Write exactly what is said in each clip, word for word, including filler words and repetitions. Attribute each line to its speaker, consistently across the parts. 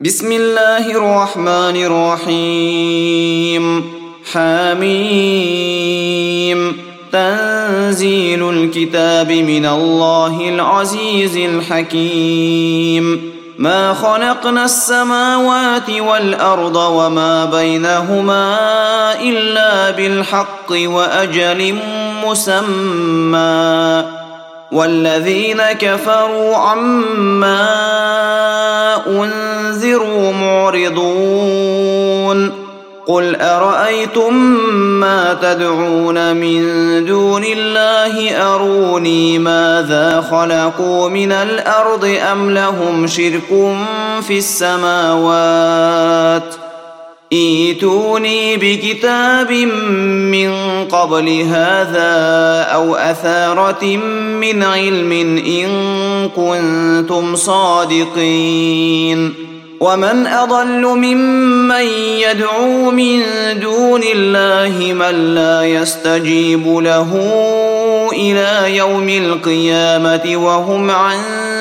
Speaker 1: بسم الله الرحمن الرحيم. حميم. تنزيل الكتاب من الله العزيز الحكيم. ما خلقنا السماوات والأرض وما بينهما إلا بالحق وأجل مسمى، والذين كفروا عما أنذروا معرضون. قل أرأيتم ما تدعون من دون الله أروني ماذا خلقوا من الأرض أم لهم شرك في السماوات؟ ائتوني بكتاب من قبل هذا أو أثارة من علم إن كنتم صادقين. ومن أضل ممن يدعو من دون الله من لا يستجيب له إلى يوم القيامة وهم عن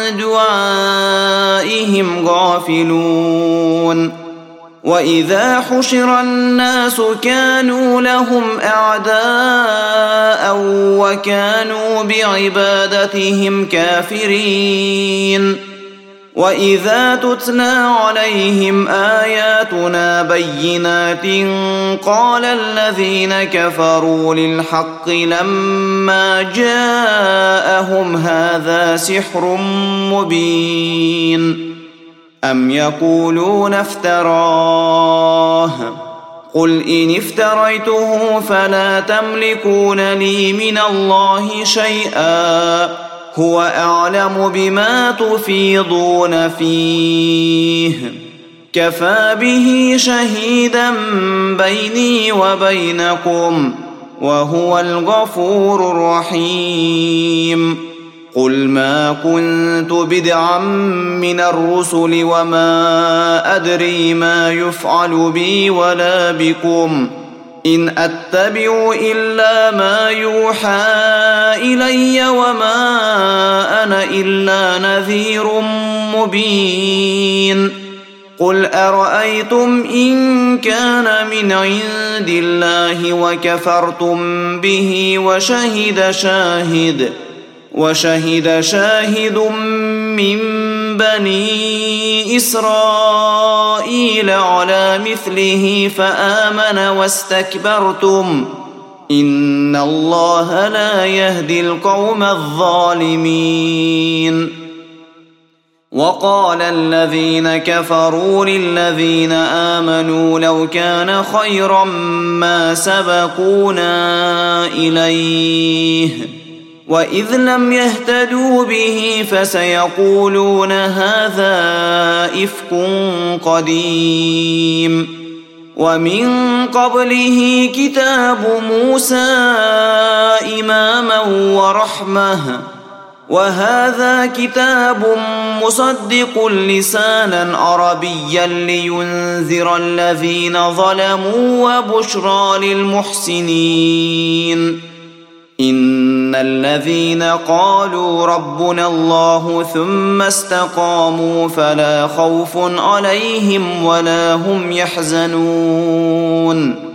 Speaker 1: دعائهم غافلون. وإذا حشر الناس كانوا لهم أعداء وكانوا بعبادتهم كافرين. وإذا تتلى عليهم آياتنا بينات قال الذين كفروا للحق لما جاءهم هذا سحر مبين. أم يقولون افتراه؟ قل إن افتريته فلا تملكون لي من الله شيئا، هو أعلم بما تفيضون فيه، كفى به شهيدا بيني وبينكم، وهو الغفور الرحيم. قل ما كنت بدعا من الرسل وما أدري ما يفعل بي ولا بكم، إن أتبع إلا ما يوحى إلي وما أنا إلا نذير مبين. قل أرأيتم إن كان من عند الله وكفرتم به وشهد شاهد وشهد شاهد من بني إسرائيل على مثله فآمن واستكبرتم، إن الله لا يهدي القوم الظالمين. وقال الذين كفروا للذين آمنوا لو كان خيرا ما سبقونا إليه، وإذ لم يهتدوا به فسيقولون هذا إفك قديم. ومن قبله كتاب موسى إماما ورحمة، وهذا كتاب مصدق لسانا عربيا لينذر الذين ظلموا وبشرى للمحسنين. إن الذين قالوا ربنا الله ثم استقاموا فلا خوف عليهم ولا هم يحزنون،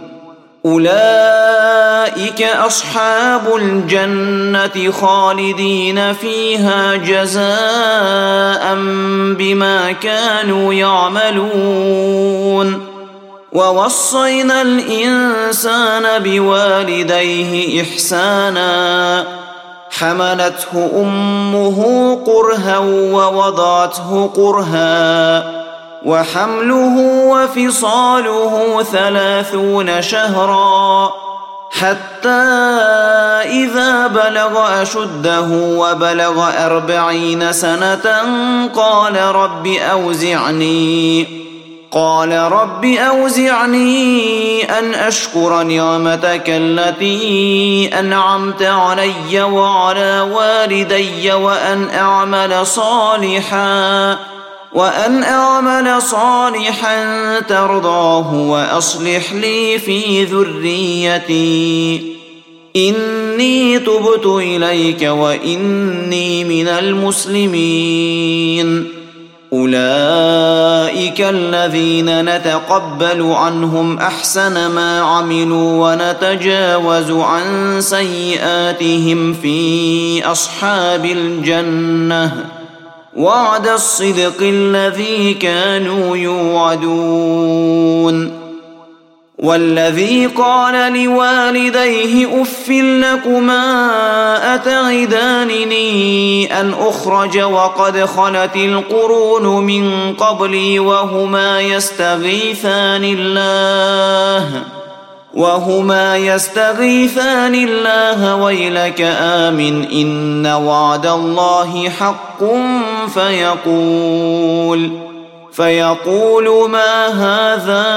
Speaker 1: أولئك أصحاب الجنة خالدين فيها جزاء بما كانوا يعملون. ووصينا الإنسان بوالديه إحسانا، حملته أمه كرها ووضعته كرها، وحمله وفصاله ثلاثون شهرا، حتى إذا بلغ أشده وبلغ أربعين سنة قال رب أوزعني قال رب أوزعني أن أشكر نعمتك التي أنعمت علي وعلى والدي وأن أعمل صالحا وأن أعمل صالحا ترضاه وأصلح لي في ذريتي، إني تبت إليك وإني من المسلمين. أولئك الذين نتقبل عنهم أحسن ما عملوا ونتجاوز عن سيئاتهم في أصحاب الجنة وعد الصدق الذي كانوا يوعدون. والذي قال لوالديه أف لكما أتعدانني أن أخرج وقد خلت القرون من قبلي وهما يستغيثان الله وهما يستغيثان الله ويلك آمن إن وعد الله حق فيقول فيقول ما هذا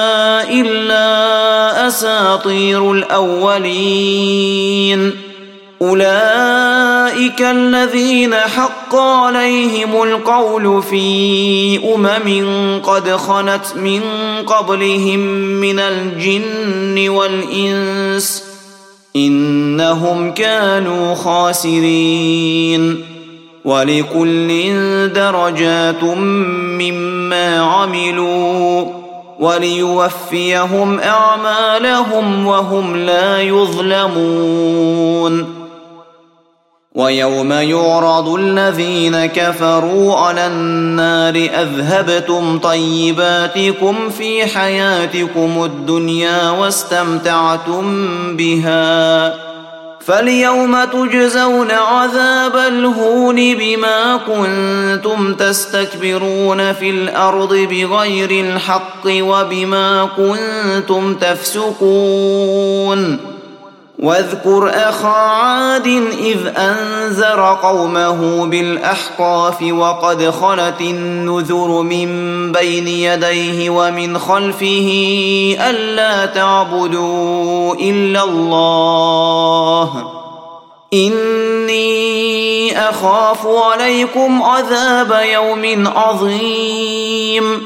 Speaker 1: إلا أساطير الأولين. أولئك الذين حق عليهم القول في أمم قد خلت من قبلهم من الجن والإنس إنهم كانوا خاسرين. ولكل درجات مما عملوا وليوفيهم أعمالهم وهم لا يظلمون. ويوم يعرض الذين كفروا على النار أذهبتم طيباتكم في حياتكم الدنيا واستمتعتم بها فاليوم تجزون عذاب الهون بما كنتم تستكبرون في الأرض بغير الحق وبما كنتم تفسقون. واذكر أخا عاد إذ أنذر قومه بالأحقاف وقد خلت النذر من بين يديه ومن خلفه ألا تعبدوا إلا الله إني أخاف عليكم عذاب يوم عظيم.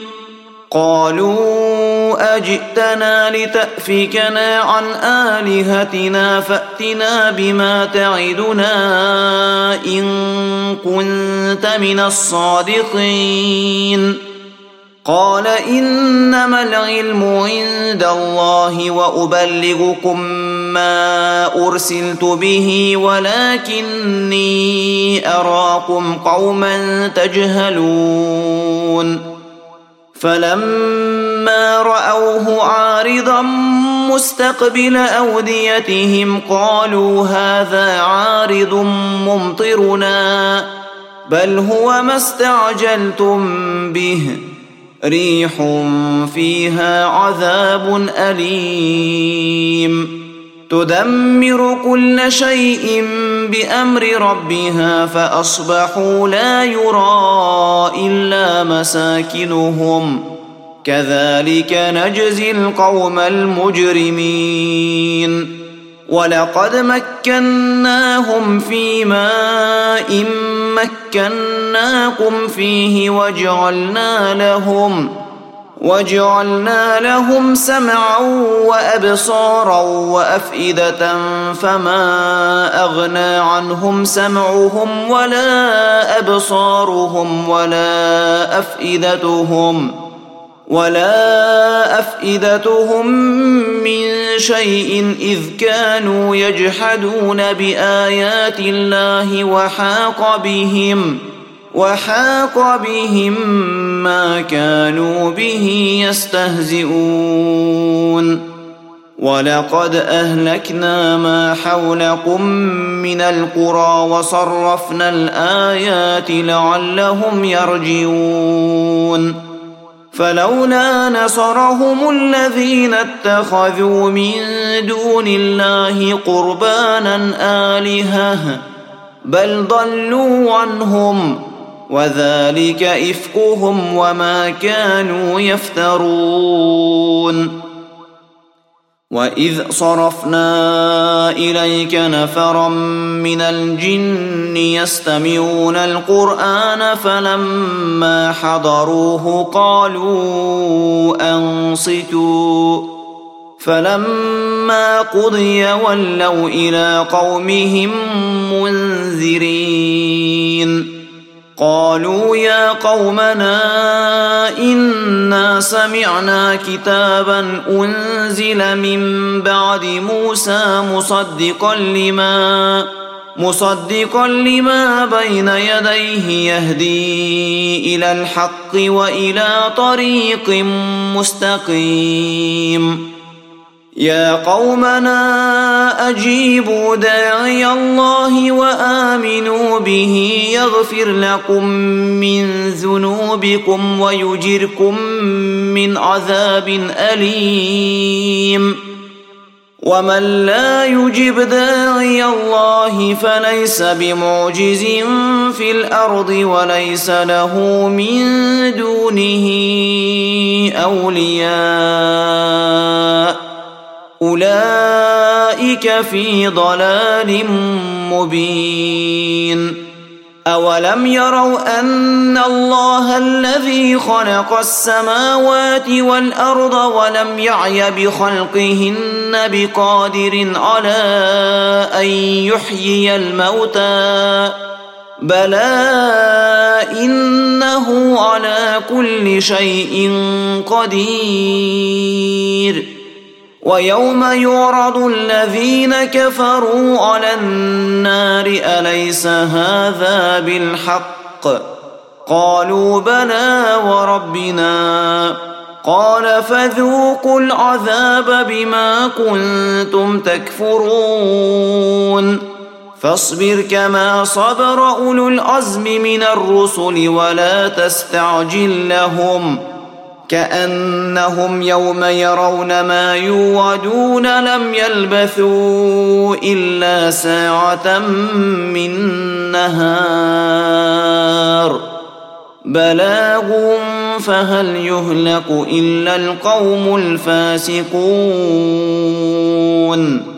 Speaker 1: قالوا أجئتنا لتأفكنا عن آلهتنا فأتنا بما تعدنا إن كنت من الصادقين. قال إنما العلم عند الله وأبلغكم ما أرسلت به ولكني أراكم قوما تجهلون. فلما رأوه عارضا مستقبل أوديتهم قالوا هذا عارض ممطرنا بل هو ما استعجلتم به ريح فيها عذاب أليم تدمر كل شيء بأمر ربها فأصبحوا لا يرى إلا مساكنهم كذلك نجزي القوم المجرمين. ولقد مكناهم في ماء مكناكم فيه وجعلنا لهم وجعلنا لهم سمعا وأبصارا وأفئدة فما أغنى عنهم سمعهم ولا أبصارهم ولا أفئدتهم ولا أفئدتهم من شيء إذ كانوا يجحدون بآيات الله وحاق بهم وحاق بهم ما كانوا به يستهزئون. ولقد أهلكنا ما حولكم من القرى وصرفنا الآيات لعلهم يرجعون. فلولا نصرهم الذين اتخذوا من دون الله قربانا آلهة بل ضلوا عنهم وذلك إفكهم وما كانوا يفترون. وإذ صرفنا إليك نفرا من الجن يستمعون القرآن فلما حضروه قالوا أنصتوا فلما قضي ولوا إلى قومهم منذرين. قالوا يا قومنا إنا سمعنا كتابا أنزل من بعد موسى مصدقا لما مصدقا لما بين يديه يهدي إلى الحق وإلى طريق مستقيم يا قومنا أجيبوا داعي الله وآمنوا به يغفر لكم من ذنوبكم ويجركم من عذاب أليم ومن لا يجب داعي الله فليس بمعجز في الأرض وليس له من دونه أولياء أولئك في ضلال مبين أولم يروا أن الله الذي خلق السماوات والأرض ولم يعي بخلقهن بقادر على أن يحيي الموتى بلى إنه على كل شيء قدير ويوم يعرض الذين كفروا على النار أليس هذا بالحق قالوا بلى وربنا قال فذوقوا العذاب بما كنتم تكفرون فاصبر كما صبر أولو العزم من الرسل ولا تستعجل لهم كأنهم يوم يرون ما يوعدون لم يلبثوا إلا ساعة من نهار بلاغ فهل يهلك إلا القوم الفاسقون